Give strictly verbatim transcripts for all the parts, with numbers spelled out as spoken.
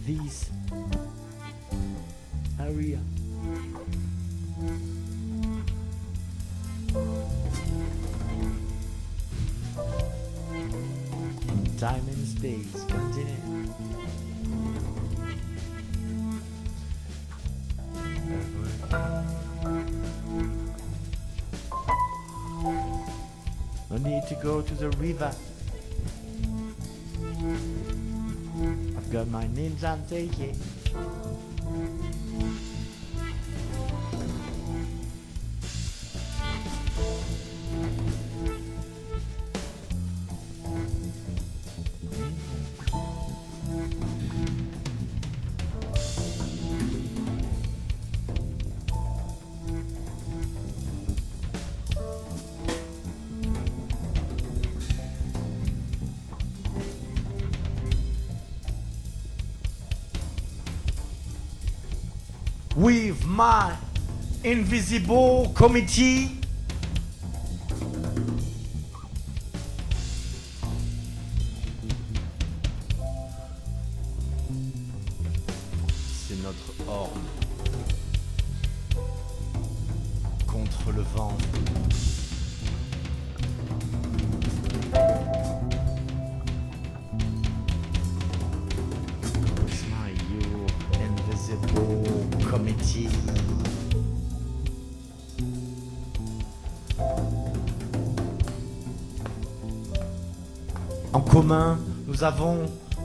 this area. Time and space, continue. No need to go to the river. I've got my ninja taking. With my invisible committee, c'est notre horde contre le vent. It's my you invisible committee. En commun, nous avons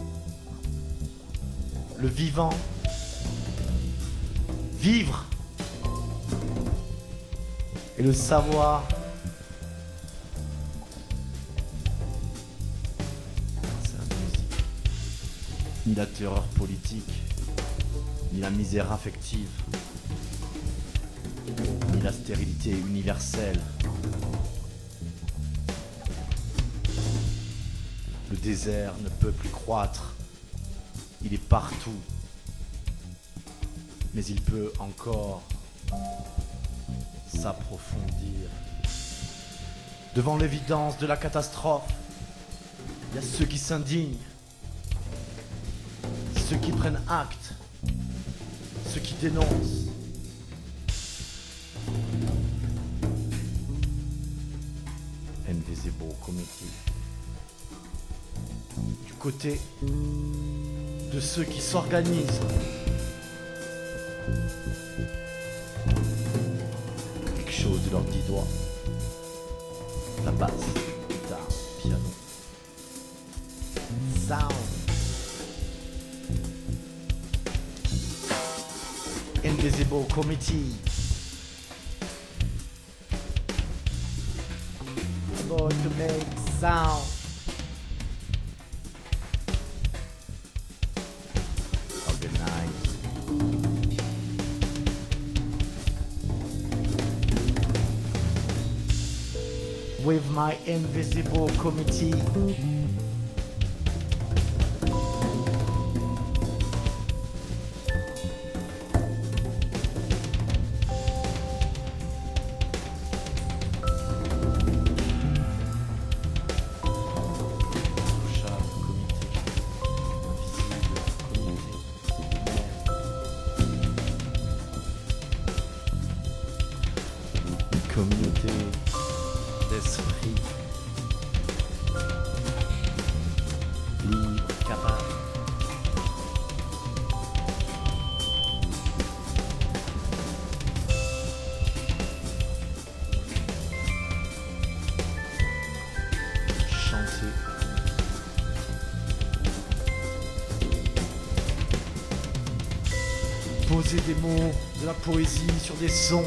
le vivant, vivre, et le savoir. C'est la musique, ni la terreur politique, ni la misère affective, ni la stérilité universelle. Le désert ne peut plus croître, il est partout, mais il peut encore s'approfondir. Devant l'évidence de la catastrophe, il y a ceux qui s'indignent, ceux qui prennent acte, ceux qui dénoncent. Invisible Committee. Du côté de ceux qui s'organisent. Quelque chose de leurs dix doigts. La basse, guitare, piano. Sound. Invisible Committee. About to make sound. Organize. With my invisible committee. Communauté d'esprit libre, capable. Chanter. Poser des mots, de la poésie sur des sons.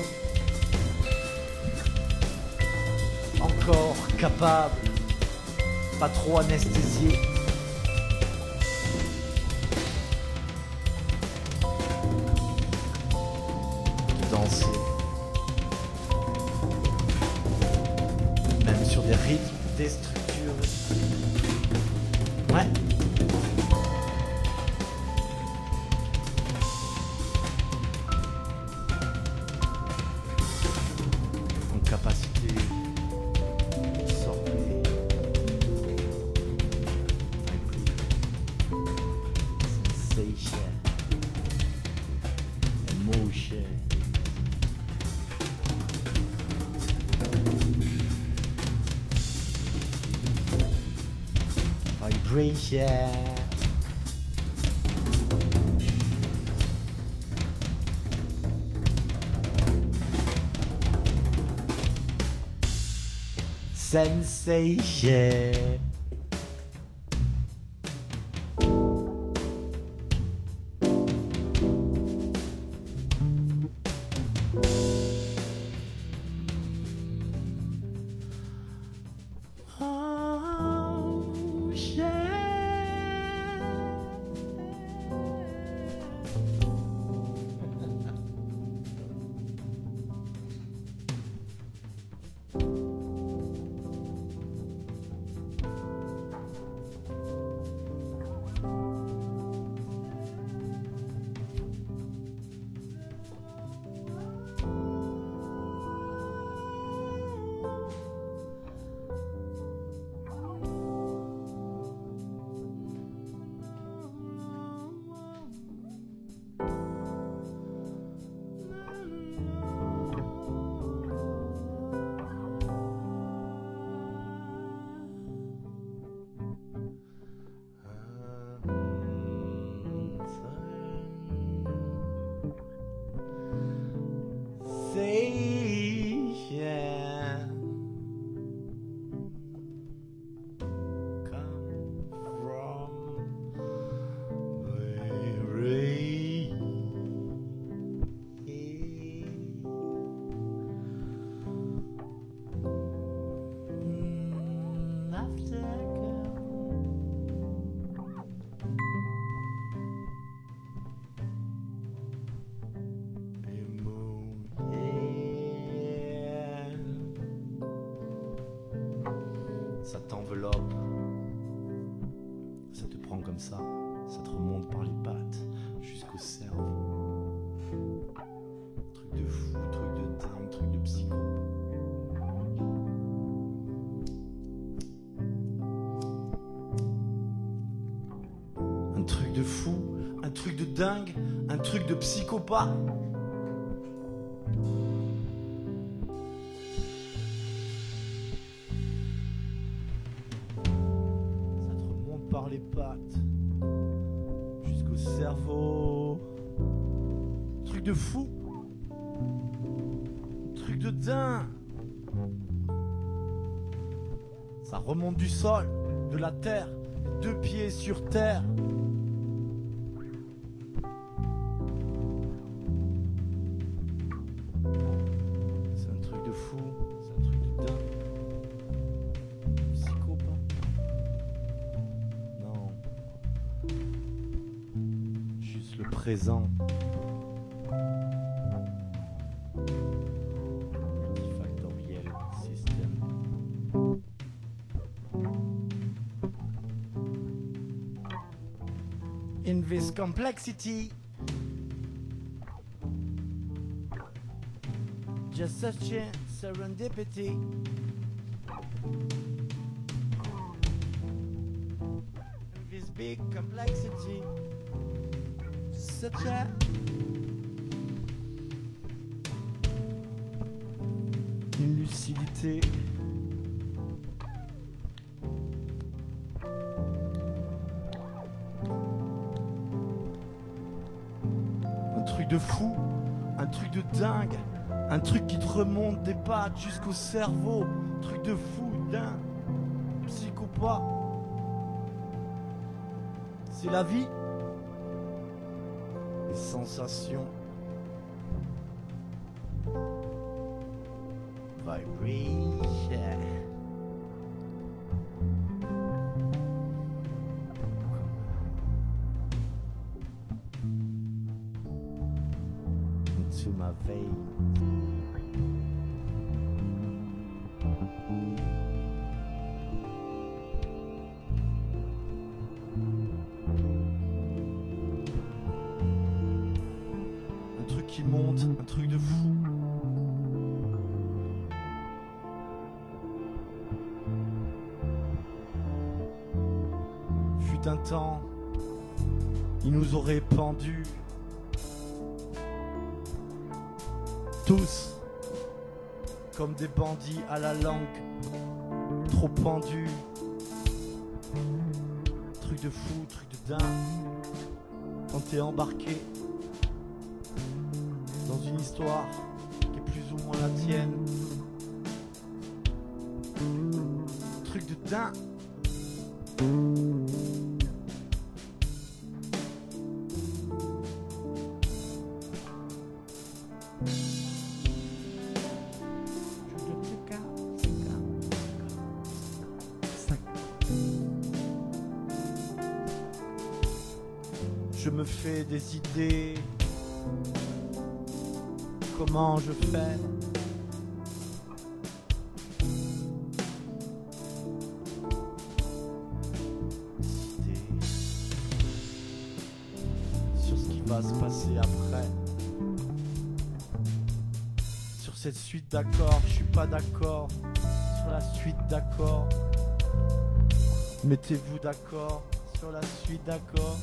Encore capable, pas trop anesthésié. De danser, même sur des rythmes, des structures. Ouais. En capacité. Sensation. Motion. Vibration. Sensation. Ça t'enveloppe, ça te prend comme ça, ça te remonte par les pattes jusqu'au cerveau. Truc de fou, truc de dingue, truc de psycho. Un truc de fou, un truc de dingue, un truc de psychopathe. Par les pattes jusqu'au cerveau. Truc de fou, truc de dingue. Ça remonte du sol, de la terre, deux pieds sur terre. C'est un truc de fou, c'est un truc de dingue. Juste le présent. Multifactoriel system. In this complexity, just such a serendipity. This big complexity, such a une lucidité. Un truc de fou, un truc de dingue, un truc qui te remonte des pattes jusqu'au cerveau, truc de fou, dingue, psychopathe. C'est la vie. Les sensations. Vibration. Into my veins. Qui monte, un truc de fou. Fut un temps, il nous aurait pendus Tous comme des bandits à la langue trop pendus. Truc de fou, truc de dingue. Quand t'es embarqué dans une histoire qui est plus ou moins la tienne. Truc de dingue. Je me fais des idées. Comment je fais? Décider sur ce qui va se passer après. Sur cette suite d'accords, je suis pas d'accord. Sur la suite d'accords, mettez-vous d'accord sur la suite d'accords.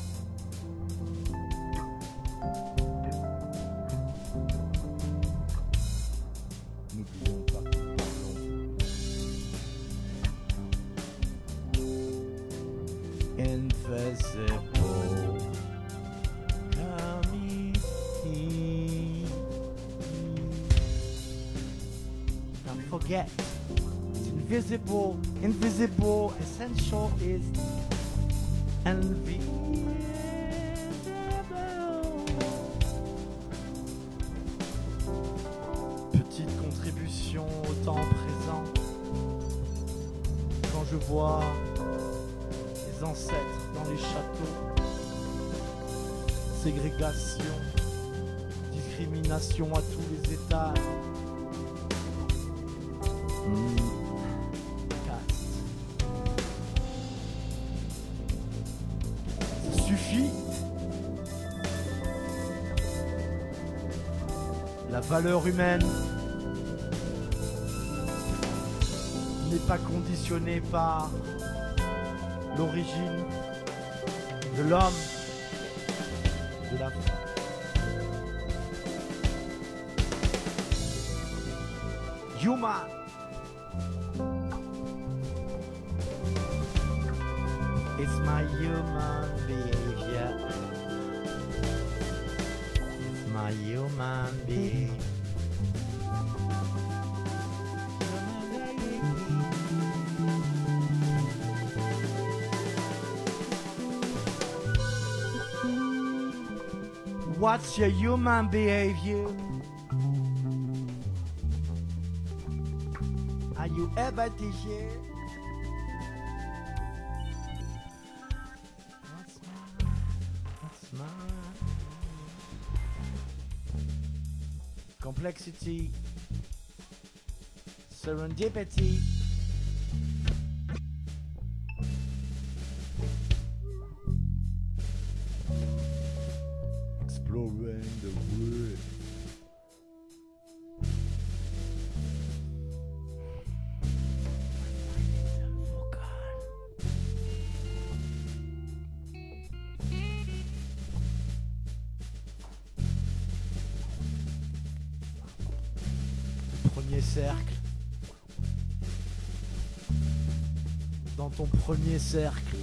N'oublions pas que nous parlons invisible community. Don't forget, it's invisible, invisible, essential is invisible. Petite contribution au temps présent. Quand je vois les ancêtres dans les châteaux, ségrégation, discrimination à tous les étages. Mmh. Caste. Ça suffit. La valeur humaine n'est pas conditionnée par l'origine de l'homme, de la femme. Human. It's my human behavior. It's my human behavior. What's your human behavior? Are you ever here? What's mine? What's mine? Complexity, serendipity. Exploring the world. Premier cercle. Dans ton premier cercle,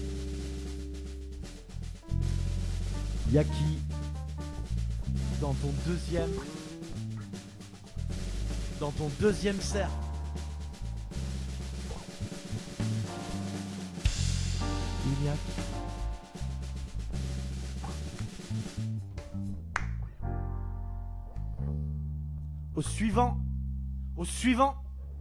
y'a qui? Dans ton deuxième, dans ton deuxième cercle, il y a qui? Au suivant, au suivant.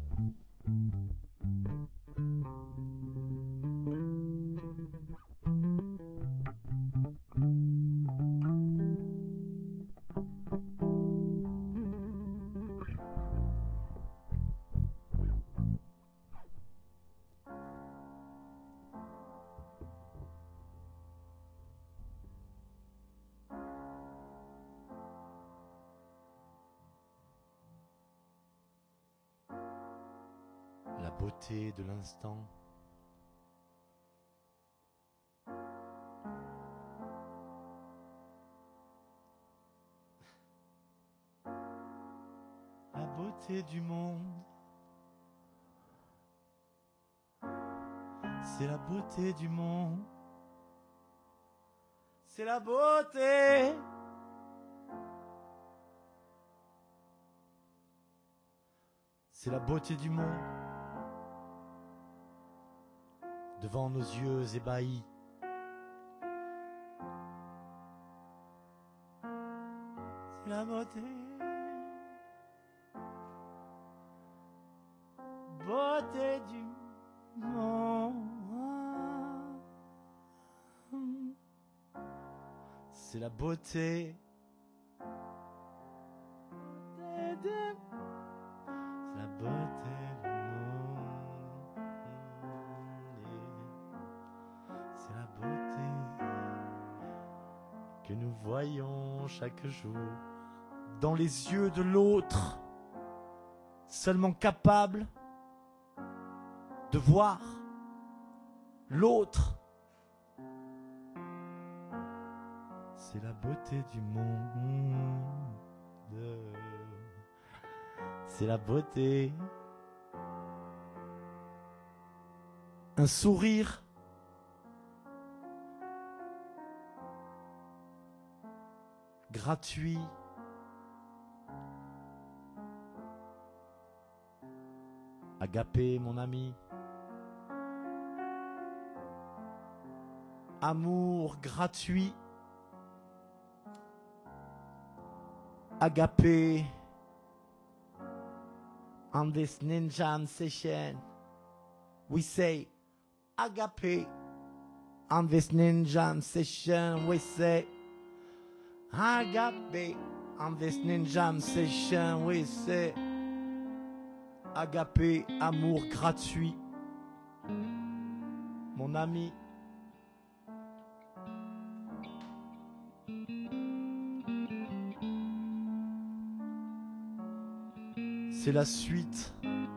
La beauté de l'instant. beauté du monde. C'est la beauté du monde. C'est la beauté. C'est la beauté du monde. Devant nos yeux ébahis. C'est la beauté. Beauté du monde. C'est la beauté. Beauté de- C'est la beauté du monde. C'est la beauté que nous voyons chaque jour dans les yeux de l'autre, seulement capable de voir l'autre. C'est la beauté du monde. C'est la beauté. Un sourire. Gratuit. Agapé, mon ami. Amour gratuit. Agapé. On this ninja session, we say Agapé. On this ninja session, we say Agapé. On this ninja session, we say Agapé, amour gratuit. Mon ami. C'est la suite.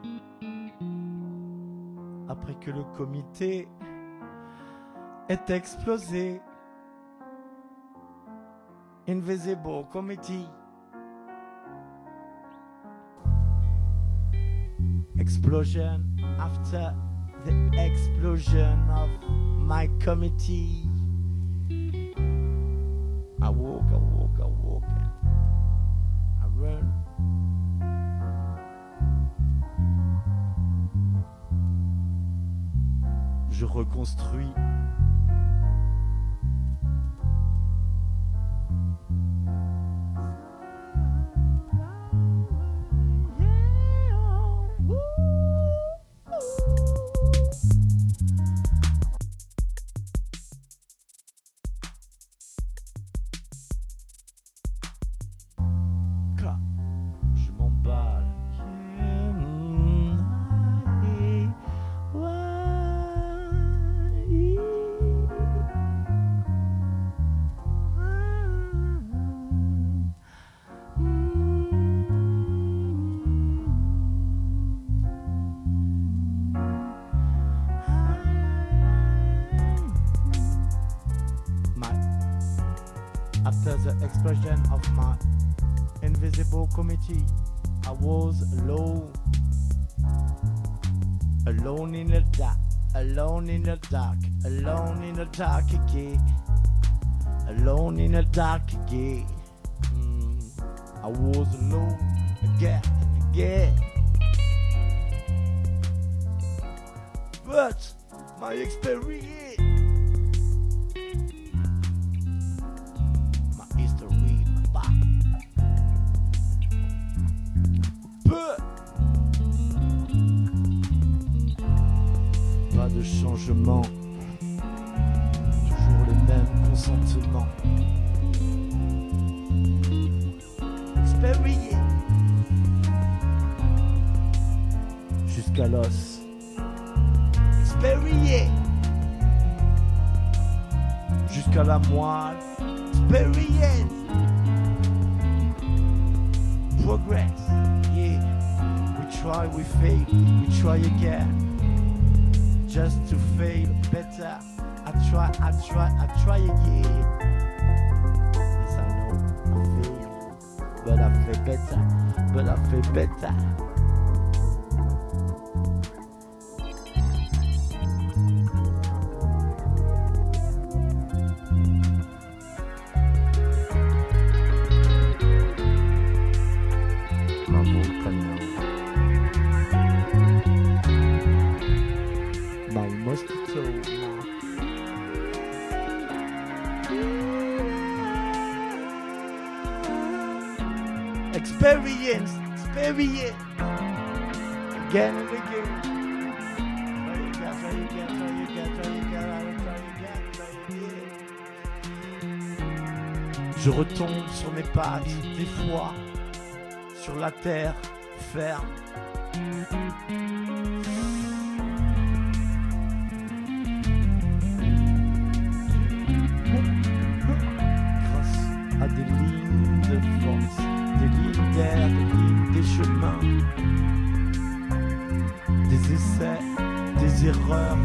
Après que le comité est explosé. Invisible Committee. Explosion after the explosion of my committee. I walk, I walk, I walk. I run. Je reconstruis. Je m'emballe. After the explosion of my invisible committee, I was alone, alone in the dark, alone in the dark, alone in the dark again, alone in the dark again. Mm, I was alone again and again, but my experience. Pas de changement, toujours les mêmes consentements. Expérié jusqu'à l'os. Expérié jusqu'à la moelle. Expérience. Progress. Yeah. We try, we fail, we try again. Just to fail better. I try, I try, I try again. Yes, I know I fail, but I fail better, but I feel better. My mosquito. Experience, experience, again and again. Try again, try again, try again, try again, try again, try again. Je retombe sur mes pattes, des fois, sur la terre ferme. À des lignes de force, des lignes d'air, des lignes, des chemins, des essais, des erreurs,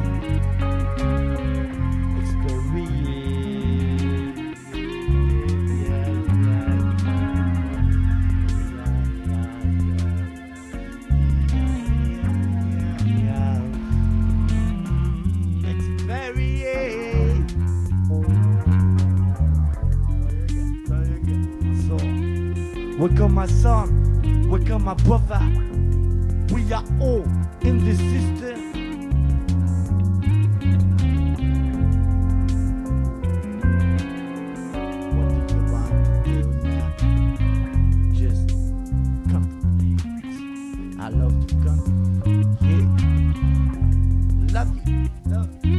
welcome my son, welcome my brother. We are all in this system. What do you want to do now? Just contemplate. I love to contemplate. Yeah. Love you, love you.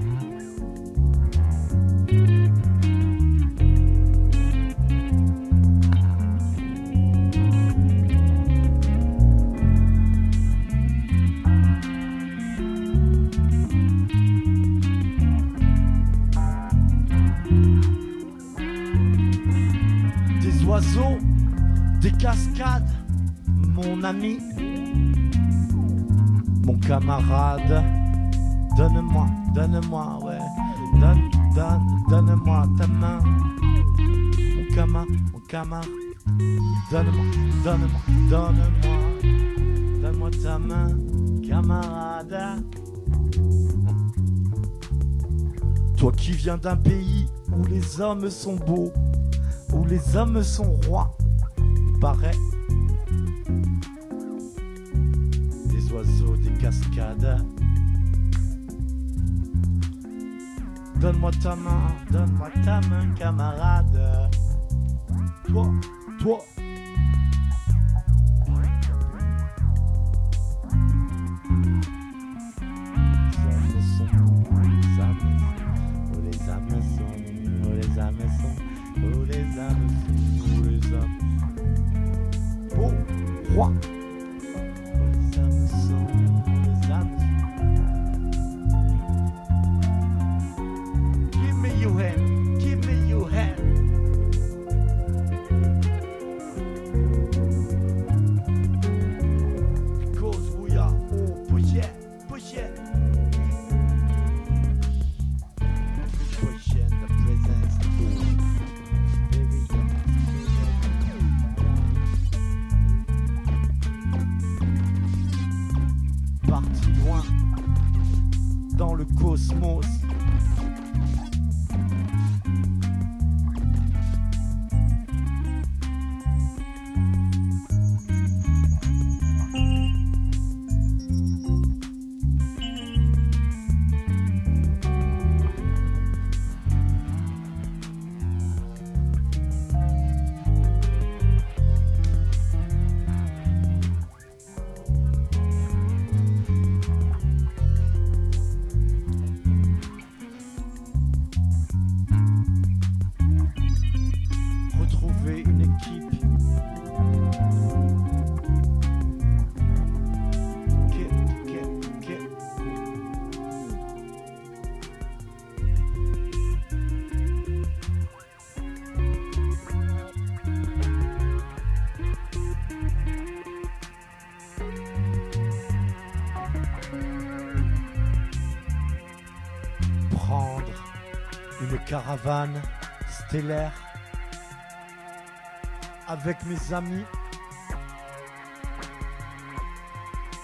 Oiseaux, des cascades, mon ami, mon camarade, donne-moi, donne-moi, ouais, donne, donne, donne-moi ta main, mon camar, mon camar, donne-moi, donne-moi, donne-moi, donne-moi ta main, camarade. Toi qui viens d'un pays où les hommes sont beaux, où les hommes sont rois, il paraît. Des oiseaux, des cascades. Donne-moi ta main, donne-moi ta main, camarade. Toi, toi. Les âmes sont, les âmes sont, oh les âmes sont, oh les âmes sont, oh roi, oh les âmes sont, les âmes sont. Give me your hand, give me your hand. Because we are all pushing, pushing. Pushing the presence of parti loin dans le cosmos. Une caravane stellaire avec mes amis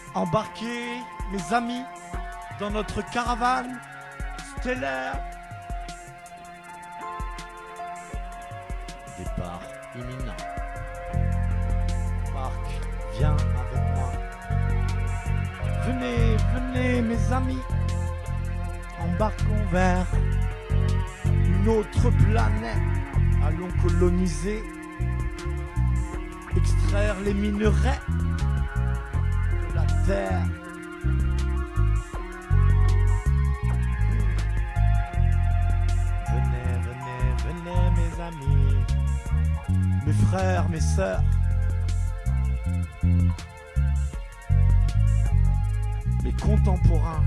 Embarquez, mes amis, dans notre caravane stellaire. Départ imminent. Marc, viens avec moi. Venez, venez, mes amis. Embarquons vers une autre planète. Allons coloniser, extraire les minerais de la terre. Venez, venez, venez, mes amis, mes frères, mes sœurs, mes contemporains.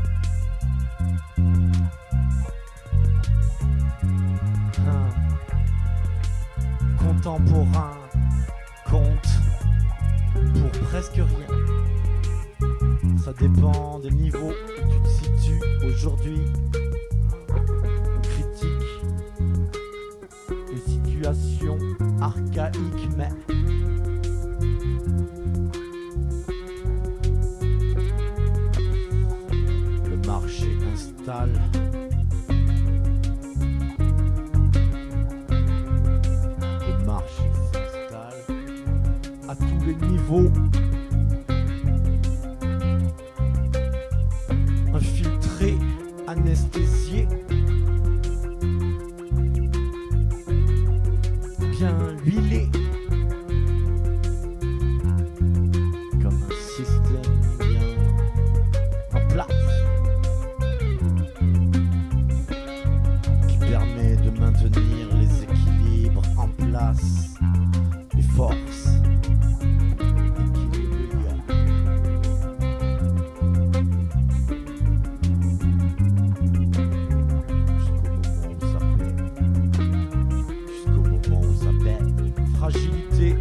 Contemporain compte pour presque rien. Ça dépend des niveaux où tu te situes aujourd'hui. On critique une situation archaïque, mais le marché installe à tous les niveaux, infiltré, anesthésié, bien huilé, comme un système bien en place, qui permet de maintenir les équilibres en place, les forces. Fragilité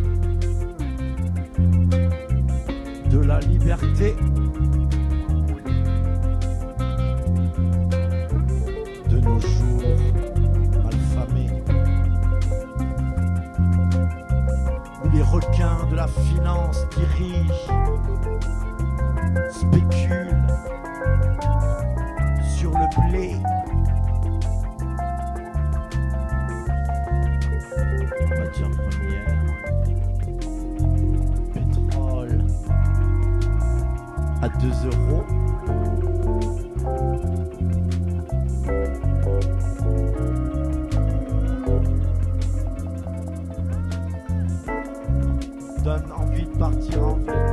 de la liberté, de nos jours malfamés, où les requins de la finance dirigent, spéculent sur le blé. Matière première, pétrole à deux euros. Donne envie de partir en ville.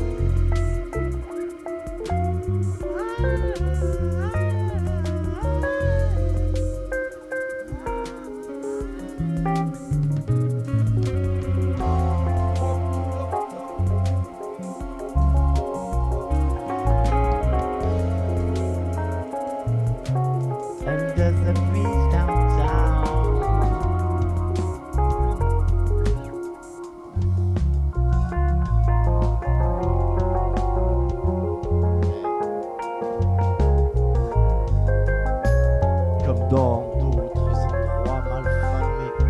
Dans d'autres endroits malfamés,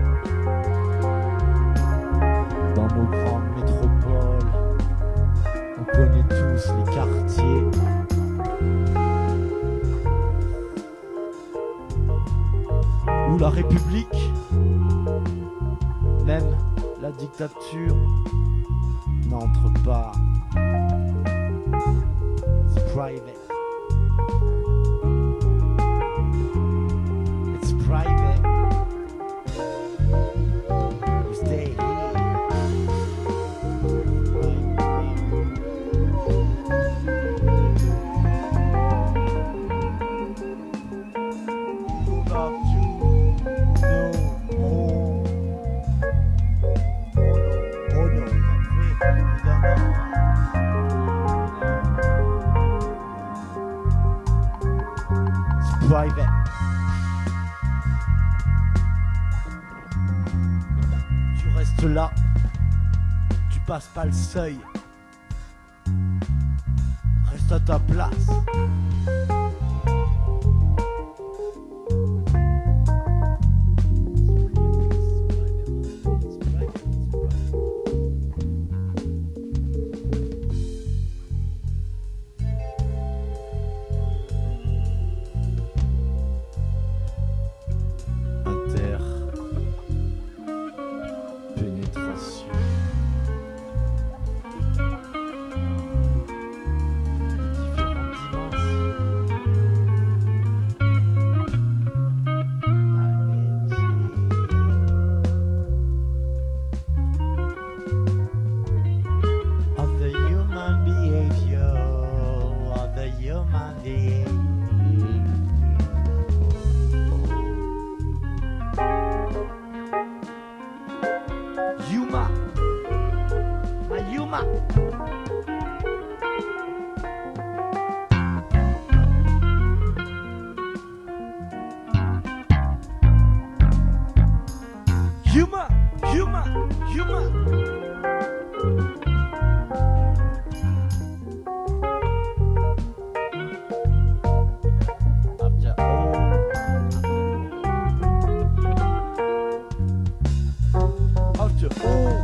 dans nos grandes métropoles, on connaît tous les quartiers où la République, même la dictature, n'entre pas. C'est private. Private. You stay here. Love you no more. Oh no, oh no, we don't know. It's private. Là, tu passes pas le seuil. Reste à ta place. pénétration. Yuma, my Yuma. Yuma, Yuma, Yuma. After all, after all.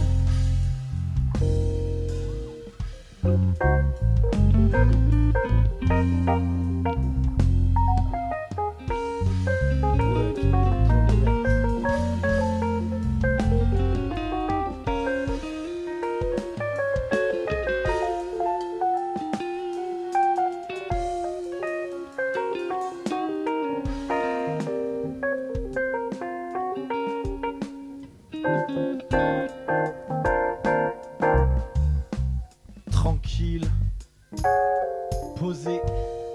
Tranquille, posé.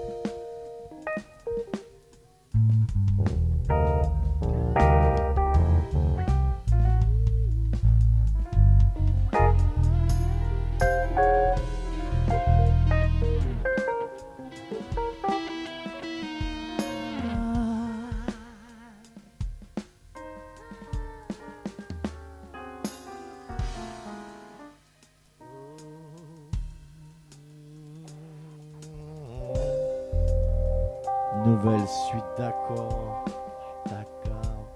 Nouvelle suite d'accords, d'accord.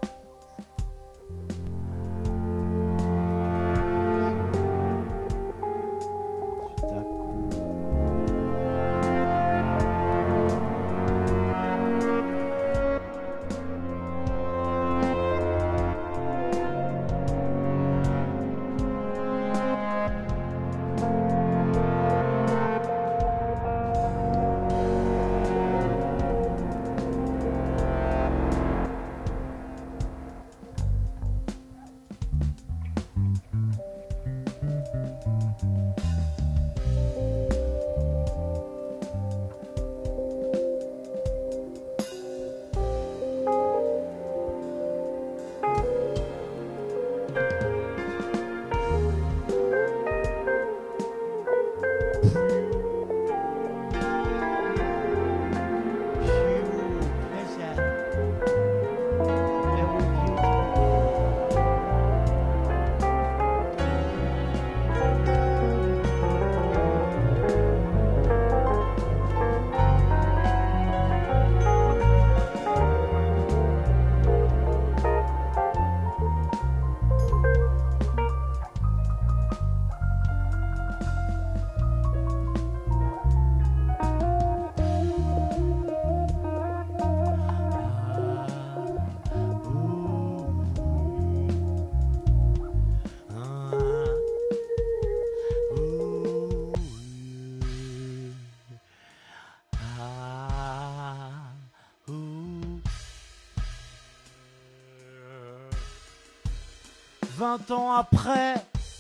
Vingt ans après,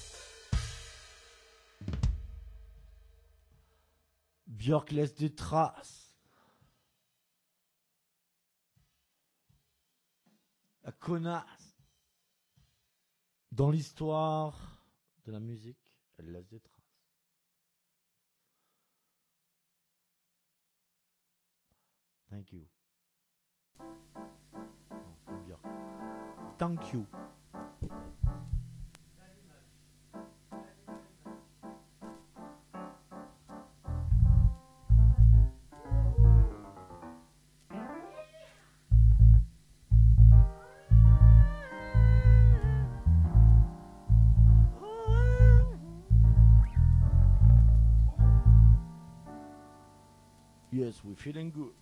Björk laisse des traces. La connasse. Dans l'histoire de la musique, elle laisse des traces. Thank you. Non, Björk. Thank you. Yes, we're feeling good.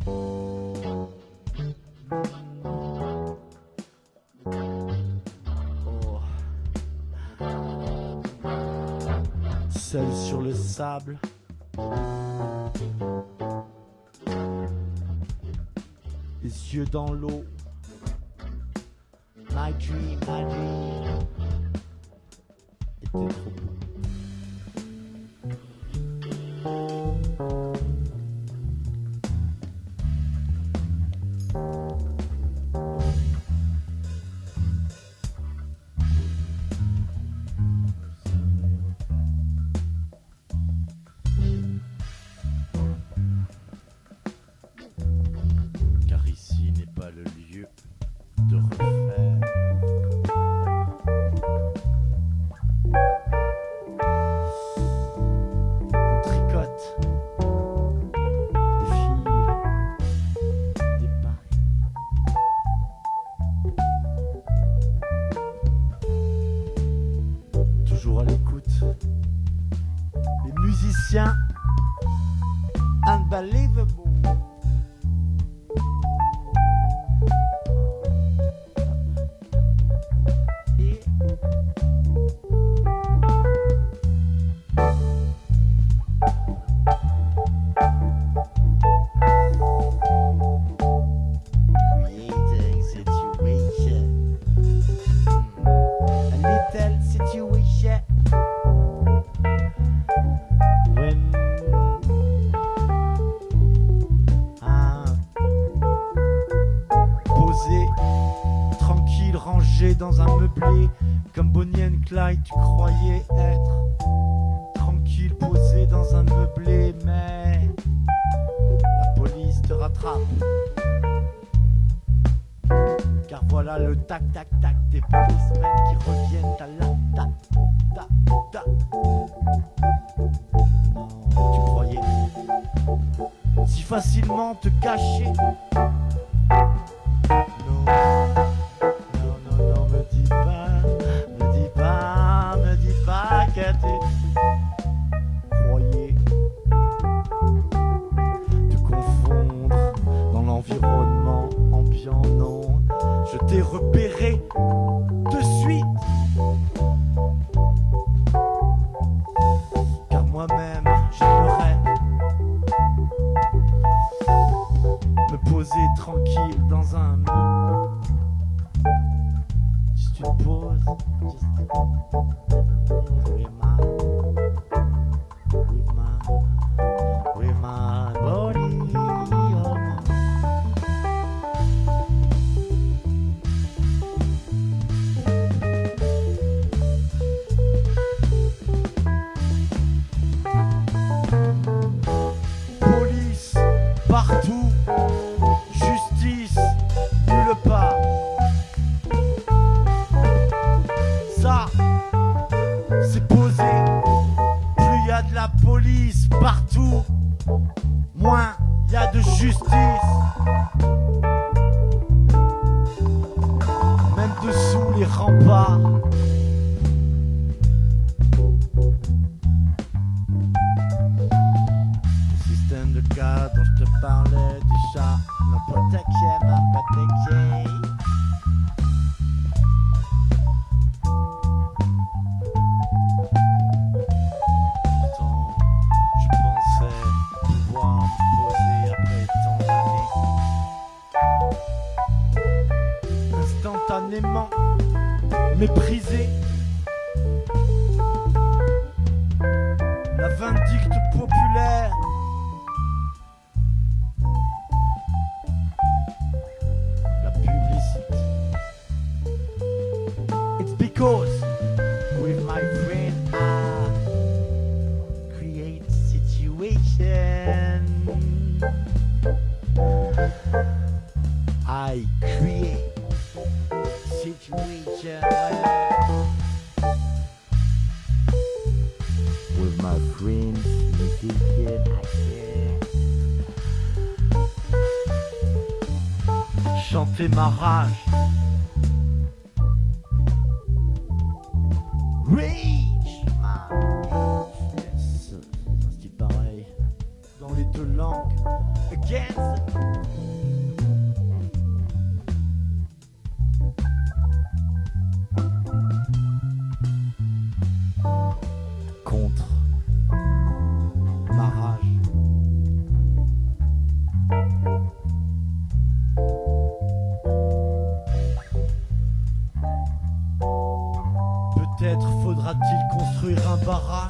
Oh. Seul sur le sable. Les yeux dans l'eau. My dream, my dream était trop beau. Car ici n'est pas le lieu de refaire. On tricote des fils, des pailles. Toujours à l'écoute. Les musiciens unbelievable. Creating situation, a little situation. When ah, posé, tranquille, rangé dans un meublé, comme Bonnie and Clyde, tu croyais être tranquille, posé dans un meublé, mais la police te rattrape. Car voilà le tac tac tac des policemen qui reviennent à la ta ta ta. Non, tu croyais si facilement te cacher. Non, non, non, non, me dis pas, me dis pas, me dis pas que tu croyais te confondre dans l'environnement ambiant. Non, je t'ai repéré de suite. Car moi-même, j'aimerais me poser tranquille dans un meuble. Juste une pause. Just with my, with my, with my body. Oh my. Police partout, justice nulle part. Ça, c'est posé. Plus y a de la police partout, moins y a de justice. Même dessous les remparts. Système de cas dont je te parlais déjà. Ma protection, ma protection. Pourtant, je pensais pouvoir me poser après tant d'années. Instantanément méprisé. La vindicte populaire. La publicité. It's because with my friend I create situation. I create situation with my friends, musician, I can chanter ma rage. Rage, man. Yes, ça se dit pareil dans les deux langues. against. Contre ma rage. Peut-être faudra-t-il construire un barrage.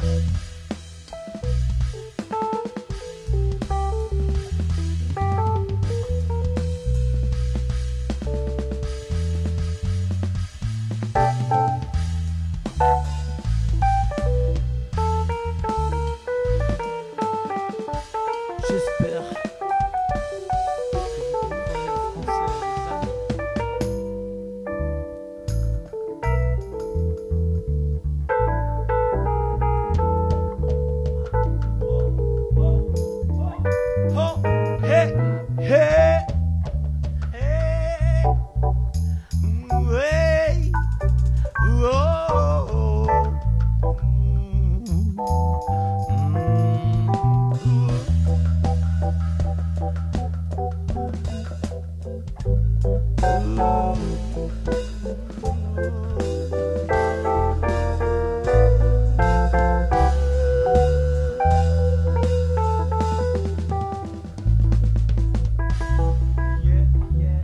J'espère que vous comprenez le français, les amis. Oh, hey, hey, hey, hey, oh, yeah, yeah.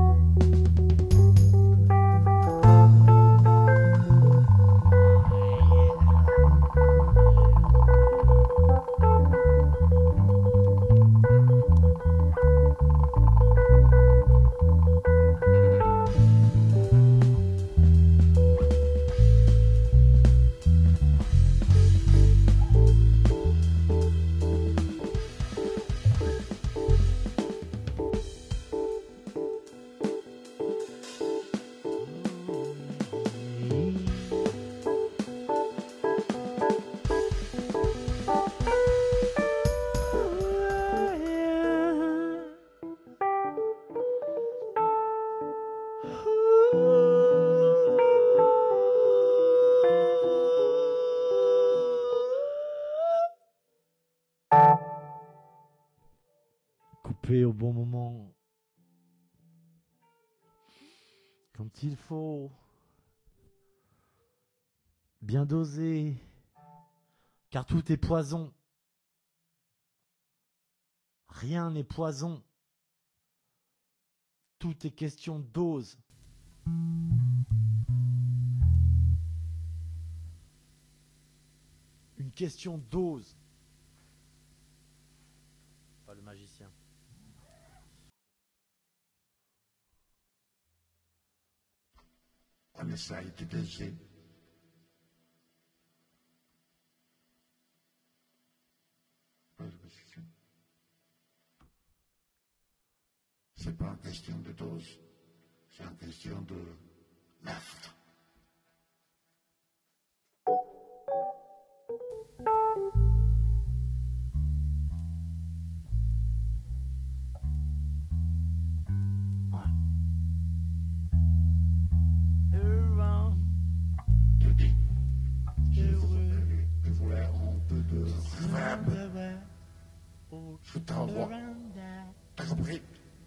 Coupé au bon moment, quand il faut, bien dosé, car tout est poison. Rien n'est poison. Tout est question de dose. Une question de dose. Pas le magicien. On essaye de baiser. C'est pas une question de dose, c'est une question de meurtre. Je dis, je voulais, je voulais un peu de reverb. Je t'envoie. T'as compris?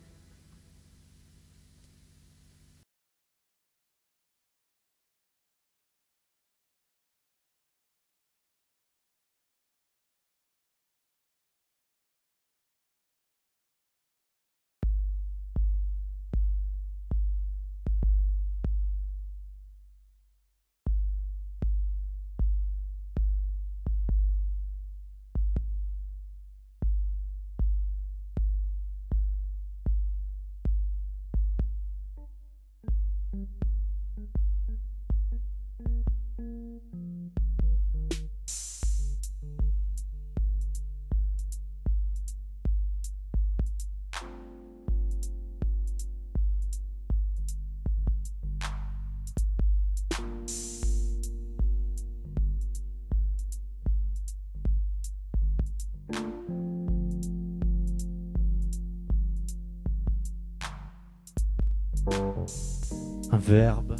Un verbe,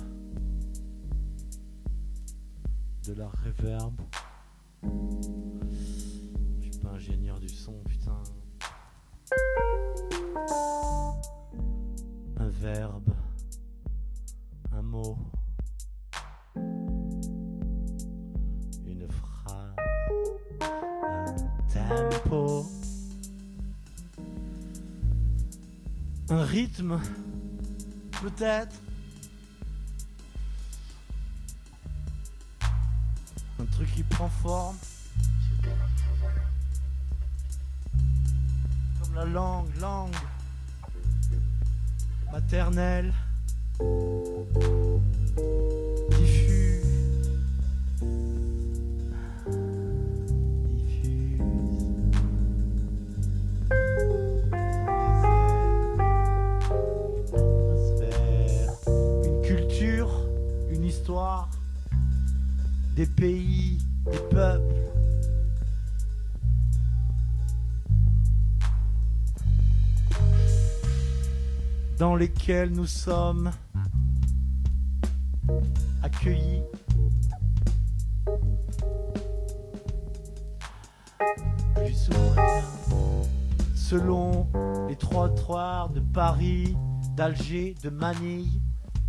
de la reverb. Je suis pas ingénieur du son, putain. Un rythme, peut-être. Un truc qui prend forme. Comme la langue, langue maternelle. Diffus. Diffuse. Atmosphère. Une culture, une histoire. Des pays, des peuples. Dans lesquels nous sommes accueillis. Plus souvent, selon les trottoirs de Paris, d'Alger, de Manille,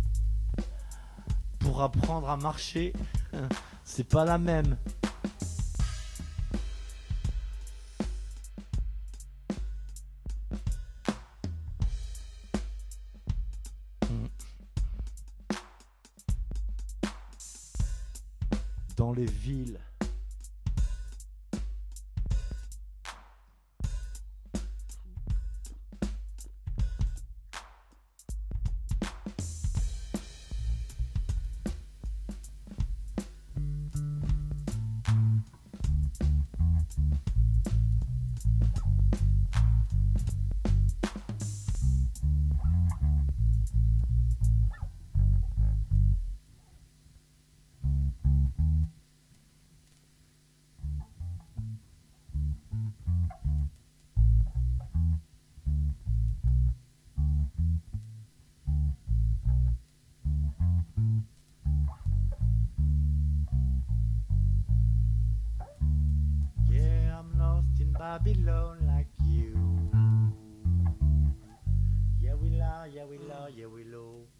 pour apprendre à marcher, c'est pas la même. Dans les villes. Babylon like you. Yeah, we lie, yeah, we lie, yeah, we low.